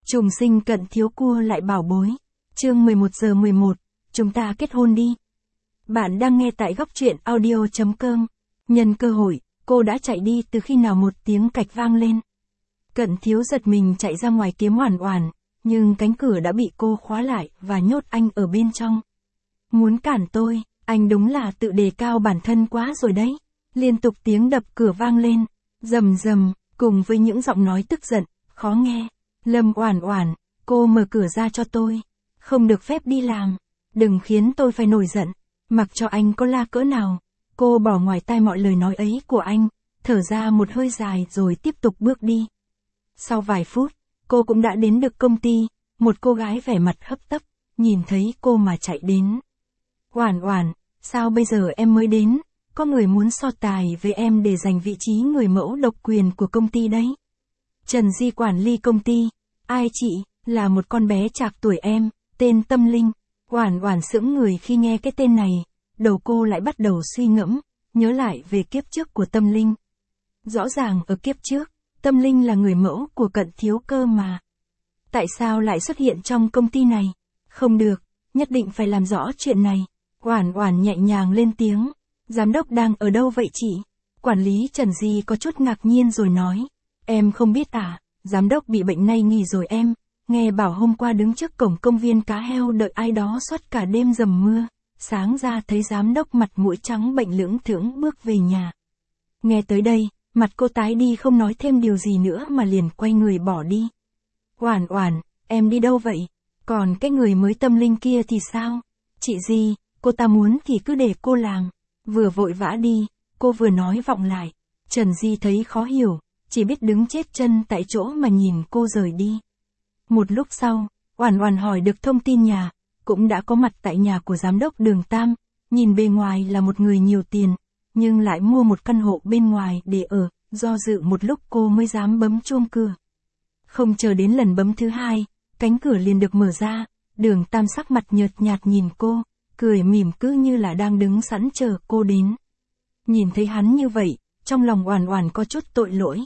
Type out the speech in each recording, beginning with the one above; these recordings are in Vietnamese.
Trùng sinh cận thiếu cua lại bảo bối. Chương 11:11, chúng ta kết hôn đi. Bạn đang nghe tại góc truyện audio.com. Nhân cơ hội, cô đã chạy đi từ khi nào một tiếng cạch vang lên. Cận thiếu giật mình chạy ra ngoài kiếm Oản Oản, nhưng cánh cửa đã bị cô khóa lại và nhốt anh ở bên trong. Muốn cản tôi, anh đúng là tự đề cao bản thân quá rồi đấy. Liên tục tiếng đập cửa vang lên, rầm rầm, cùng với những giọng nói tức giận, khó nghe. Lâm Oản Oản, cô mở cửa ra cho tôi. Không được phép đi làm. Đừng khiến tôi phải nổi giận. Mặc cho anh có la cỡ nào. Cô bỏ ngoài tai mọi lời nói ấy của anh, thở ra một hơi dài rồi tiếp tục bước đi. Sau vài phút, cô cũng đã đến được công ty. Một cô gái vẻ mặt hấp tấp, nhìn thấy cô mà chạy đến. Oản Oản, sao bây giờ em mới đến? Có người muốn so tài với em để giành vị trí người mẫu độc quyền của công ty đấy. Trần Di quản lý công ty. Ai chị? Là một con bé trạc tuổi em, tên Tâm Linh. Oản Oản sững người khi nghe cái tên này, đầu cô lại bắt đầu suy ngẫm, nhớ lại về kiếp trước của Tâm Linh. Rõ ràng ở kiếp trước, Tâm Linh là người mẫu của Cận thiếu cơ mà. Tại sao lại xuất hiện trong công ty này? Không được, nhất định phải làm rõ chuyện này. Oản Oản nhẹ nhàng lên tiếng. Giám đốc đang ở đâu vậy chị? Quản lý Trần Di có chút ngạc nhiên rồi nói. Em không biết à, giám đốc bị bệnh nay nghỉ rồi em. Nghe bảo hôm qua đứng trước cổng công viên cá heo đợi ai đó suốt cả đêm dầm mưa. Sáng ra thấy giám đốc mặt mũi trắng bệnh lưỡng thững bước về nhà. Nghe tới đây, mặt cô tái đi không nói thêm điều gì nữa mà liền quay người bỏ đi. Oản Oản, em đi đâu vậy? Còn cái người mới Tâm Linh kia thì sao? Chị Di, cô ta muốn thì cứ để cô làm. Vừa vội vã đi, cô vừa nói vọng lại. Trần Di thấy khó hiểu, chỉ biết đứng chết chân tại chỗ mà nhìn cô rời đi. Một lúc sau, Oản Oản hỏi được thông tin nhà, cũng đã có mặt tại nhà của giám đốc Đường Tam, nhìn bề ngoài là một người nhiều tiền, nhưng lại mua một căn hộ bên ngoài để ở, do dự một lúc cô mới dám bấm chuông cửa. Không chờ đến lần bấm thứ hai, cánh cửa liền được mở ra, Đường Tam sắc mặt nhợt nhạt nhìn cô, cười mỉm cứ như là đang đứng sẵn chờ cô đến. Nhìn thấy hắn như vậy, trong lòng Oản Oản có chút tội lỗi.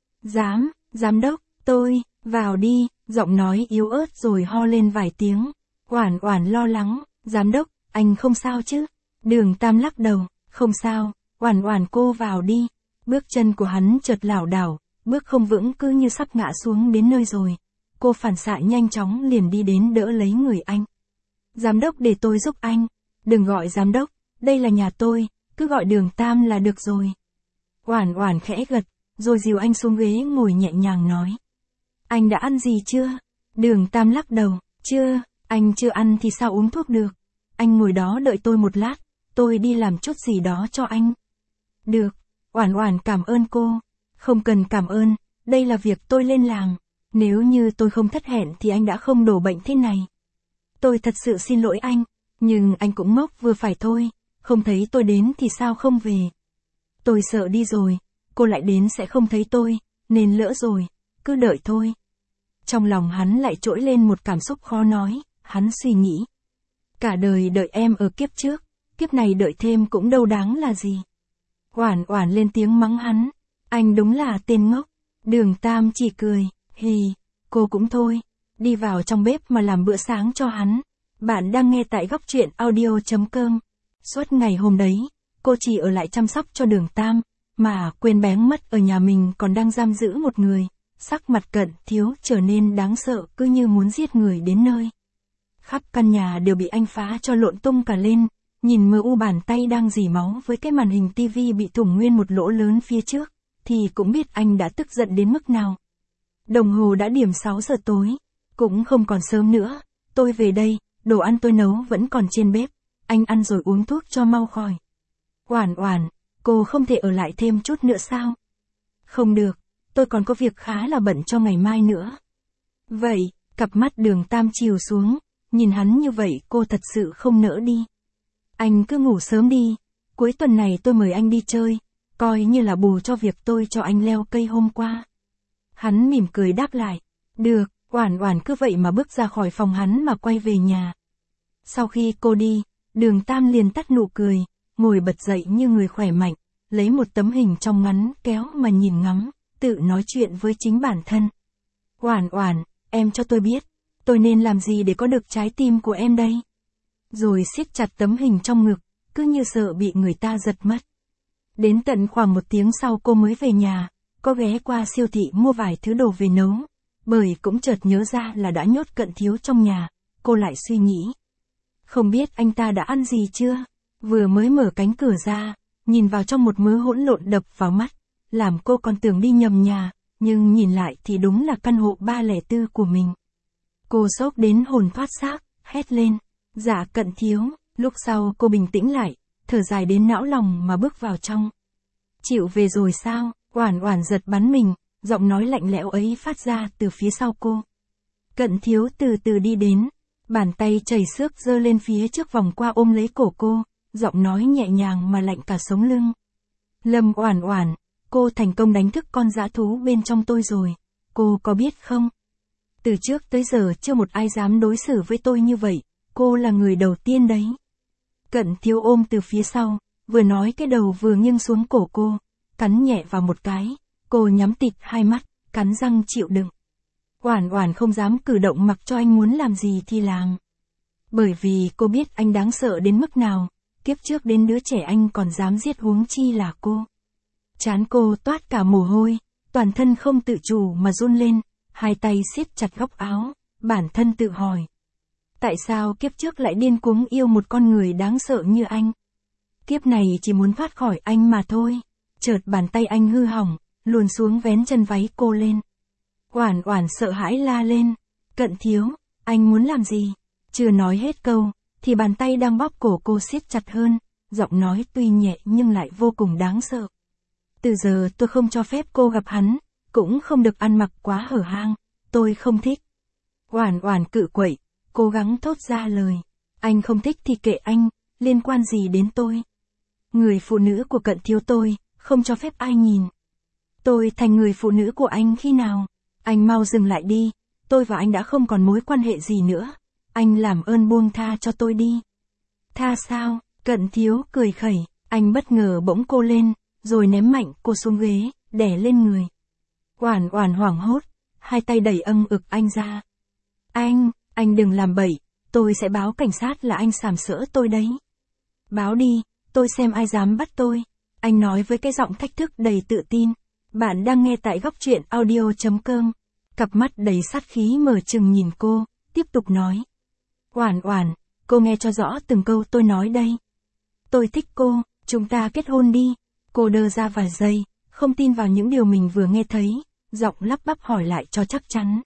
Giám đốc, tôi, vào đi, giọng nói yếu ớt rồi ho lên vài tiếng. Oản Oản lo lắng, giám đốc, anh không sao chứ? Đường Tam lắc đầu, không sao, Oản Oản cô vào đi. Bước chân của hắn chợt lảo đảo, bước không vững cứ như sắp ngã xuống đến nơi rồi. Cô phản xạ nhanh chóng liền đi đến đỡ lấy người anh. Giám đốc để tôi giúp anh. Đừng gọi giám đốc, đây là nhà tôi, cứ gọi Đường Tam là được rồi. Oản Oản khẽ gật, rồi dìu anh xuống ghế ngồi nhẹ nhàng nói. Anh đã ăn gì chưa? Đường Tam lắc đầu, chưa, anh chưa ăn thì sao uống thuốc được. Anh ngồi đó đợi tôi một lát, tôi đi làm chút gì đó cho anh. Được, Oản Oản cảm ơn cô. Không cần cảm ơn, đây là việc tôi lên làm. Nếu như tôi không thất hẹn thì anh đã không đổ bệnh thế này. Tôi thật sự xin lỗi anh, nhưng anh cũng ngốc vừa phải thôi, không thấy tôi đến thì sao không về. Tôi sợ đi rồi, cô lại đến sẽ không thấy tôi, nên lỡ rồi, cứ đợi thôi. Trong lòng hắn lại trỗi lên một cảm xúc khó nói, hắn suy nghĩ. Cả đời đợi em ở kiếp trước, kiếp này đợi thêm cũng đâu đáng là gì. Oản Oản lên tiếng mắng hắn, anh đúng là tên ngốc. Đường Tam chỉ cười, hì, cô cũng thôi, đi vào trong bếp mà làm bữa sáng cho hắn. Bạn đang nghe tại góc truyện audio.com. Suốt ngày hôm đấy, cô chỉ ở lại chăm sóc cho Đường Tam, mà quên bén mất ở nhà mình còn đang giam giữ một người. Sắc mặt Cận thiếu trở nên đáng sợ cứ như muốn giết người đến nơi. Khắp căn nhà đều bị anh phá cho lộn tung cả lên, nhìn mờ u bàn tay đang rỉ máu với cái màn hình tivi bị thủng nguyên một lỗ lớn phía trước, thì cũng biết anh đã tức giận đến mức nào. Đồng hồ đã điểm 6 giờ tối, cũng không còn sớm nữa, tôi về đây, đồ ăn tôi nấu vẫn còn trên bếp, anh ăn rồi uống thuốc cho mau khỏi. Oản Oản, cô không thể ở lại thêm chút nữa sao? Không được, tôi còn có việc khá là bận cho ngày mai nữa. Vậy, cặp mắt Đường Tam chiều xuống, nhìn hắn như vậy cô thật sự không nỡ đi. Anh cứ ngủ sớm đi, cuối tuần này tôi mời anh đi chơi, coi như là bù cho việc tôi cho anh leo cây hôm qua. Hắn mỉm cười đáp lại, được, Oản Oản cứ vậy mà bước ra khỏi phòng hắn mà quay về nhà. Sau khi cô đi, Đường Tam liền tắt nụ cười, ngồi bật dậy như người khỏe mạnh, lấy một tấm hình trong ngắn kéo mà nhìn ngắm, tự nói chuyện với chính bản thân. Oản Oản, em cho tôi biết, tôi nên làm gì để có được trái tim của em đây? Rồi siết chặt tấm hình trong ngực, cứ như sợ bị người ta giật mất. Đến tận khoảng 1 tiếng sau cô mới về nhà, có ghé qua siêu thị mua vài thứ đồ về nấu. Bởi cũng chợt nhớ ra là đã nhốt Cận Thiếu trong nhà, cô lại suy nghĩ. Không biết anh ta đã ăn gì chưa? Vừa mới mở cánh cửa ra, nhìn vào trong một mớ hỗn lộn đập vào mắt, làm cô còn tưởng đi nhầm nhà, nhưng nhìn lại thì đúng là căn hộ 304 của mình. Cô sốc đến hồn thoát xác, hét lên, dạ Cận Thiếu, lúc sau cô bình tĩnh lại, thở dài đến não lòng mà bước vào trong. Chịu về rồi sao? Oản Oản giật bắn mình, giọng nói lạnh lẽo ấy phát ra từ phía sau cô. Cận Thiếu từ từ đi đến, bàn tay chảy xước giơ lên phía trước vòng qua ôm lấy cổ cô, giọng nói nhẹ nhàng mà lạnh cả sống lưng. Lâm Oản Oản, cô thành công đánh thức con dã thú bên trong tôi rồi, cô có biết không? Từ trước tới giờ chưa một ai dám đối xử với tôi như vậy, cô là người đầu tiên đấy. Cận Thiếu ôm từ phía sau, vừa nói cái đầu vừa nghiêng xuống cổ cô, cắn nhẹ vào một cái, cô nhắm tịt hai mắt, cắn răng chịu đựng. Oản Oản không dám cử động mặc cho anh muốn làm gì thì làm. Bởi vì cô biết anh đáng sợ đến mức nào, kiếp trước đến đứa trẻ anh còn dám giết huống chi là cô. Trán cô toát cả mồ hôi, toàn thân không tự chủ mà run lên, hai tay siết chặt góc áo, bản thân tự hỏi. Tại sao kiếp trước lại điên cuồng yêu một con người đáng sợ như anh? Kiếp này chỉ muốn thoát khỏi anh mà thôi. Chợt bàn tay anh hư hỏng, luồn xuống vén chân váy cô lên. Oản Oản sợ hãi la lên, Cận Thiếu, anh muốn làm gì? Chưa nói hết câu, thì bàn tay đang bóp cổ cô siết chặt hơn, giọng nói tuy nhẹ nhưng lại vô cùng đáng sợ. Từ giờ tôi không cho phép cô gặp hắn, cũng không được ăn mặc quá hở hang, tôi không thích. Oản Oản cự quậy, cố gắng thốt ra lời, anh không thích thì kệ anh, liên quan gì đến tôi? Người phụ nữ của Cận Thiếu tôi, không cho phép ai nhìn. Tôi thành người phụ nữ của anh khi nào? Anh mau dừng lại đi, tôi và anh đã không còn mối quan hệ gì nữa. Anh làm ơn buông tha cho tôi đi. Tha sao? Cận Thiếu cười khẩy, anh bất ngờ bỗng cô lên, rồi ném mạnh cô xuống ghế, đè lên người. Oản Oản hoảng hốt, hai tay đẩy ực anh ra. Anh đừng làm bậy, tôi sẽ báo cảnh sát là anh sàm sỡ tôi đấy. Báo đi, tôi xem ai dám bắt tôi. Anh nói với cái giọng thách thức đầy tự tin. Bạn đang nghe tại góc truyện audio.com. Cặp mắt đầy sát khí mở trừng nhìn cô, tiếp tục nói. Oản Oản, cô nghe cho rõ từng câu tôi nói đây. Tôi thích cô, chúng ta kết hôn đi. Cô đơ ra vài giây, không tin vào những điều mình vừa nghe thấy, giọng lắp bắp hỏi lại cho chắc chắn.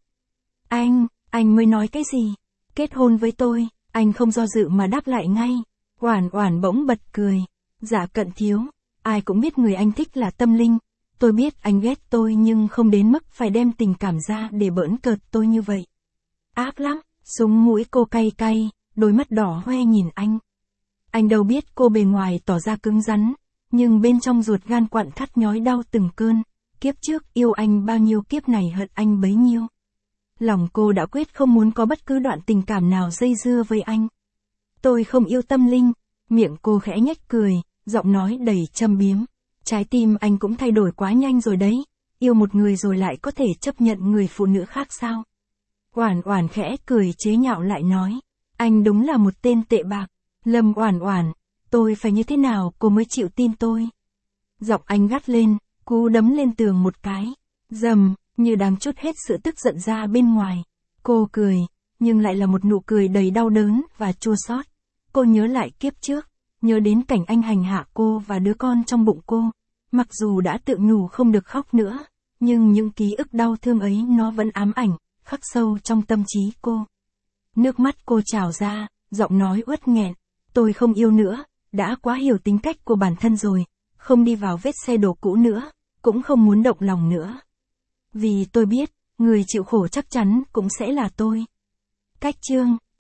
Anh mới nói cái gì? Kết hôn với tôi, anh không do dự mà đáp lại ngay. Oản Oản bỗng bật cười. Dạ Cận Thiếu, ai cũng biết người anh thích là Tâm Linh. Tôi biết anh ghét tôi nhưng không đến mức phải đem tình cảm ra để bỡn cợt tôi như vậy. Ác lắm, súng mũi cô cay cay, đôi mắt đỏ hoe nhìn anh. Anh đâu biết cô bề ngoài tỏ ra cứng rắn, nhưng bên trong ruột gan quặn thắt nhói đau từng cơn. Kiếp trước yêu anh bao nhiêu, kiếp này hận anh bấy nhiêu. Lòng cô đã quyết không muốn có bất cứ đoạn tình cảm nào dây dưa với anh. Tôi không yêu Tâm Linh, miệng cô khẽ nhếch cười, giọng nói đầy châm biếm. Trái tim anh cũng thay đổi quá nhanh rồi đấy, yêu một người rồi lại có thể chấp nhận người phụ nữ khác sao? Oản Oản khẽ cười chế nhạo lại nói, anh đúng là một tên tệ bạc. Lâm Oản Oản, tôi phải như thế nào cô mới chịu tin tôi? Giọng anh gắt lên, cú đấm lên tường một cái, rầm, như đang trút hết sự tức giận ra bên ngoài. Cô cười, nhưng lại là một nụ cười đầy đau đớn và chua xót. Cô nhớ lại kiếp trước, nhớ đến cảnh anh hành hạ cô và đứa con trong bụng cô. Mặc dù đã tự nhủ không được khóc nữa, nhưng những ký ức đau thương ấy nó vẫn ám ảnh, khắc sâu trong tâm trí cô. Nước mắt cô trào ra, giọng nói uất nghẹn. Tôi không yêu nữa, đã quá hiểu tính cách của bản thân rồi, không đi vào vết xe đổ cũ nữa, cũng không muốn động lòng nữa. Vì tôi biết, người chịu khổ chắc chắn cũng sẽ là tôi. Cách chương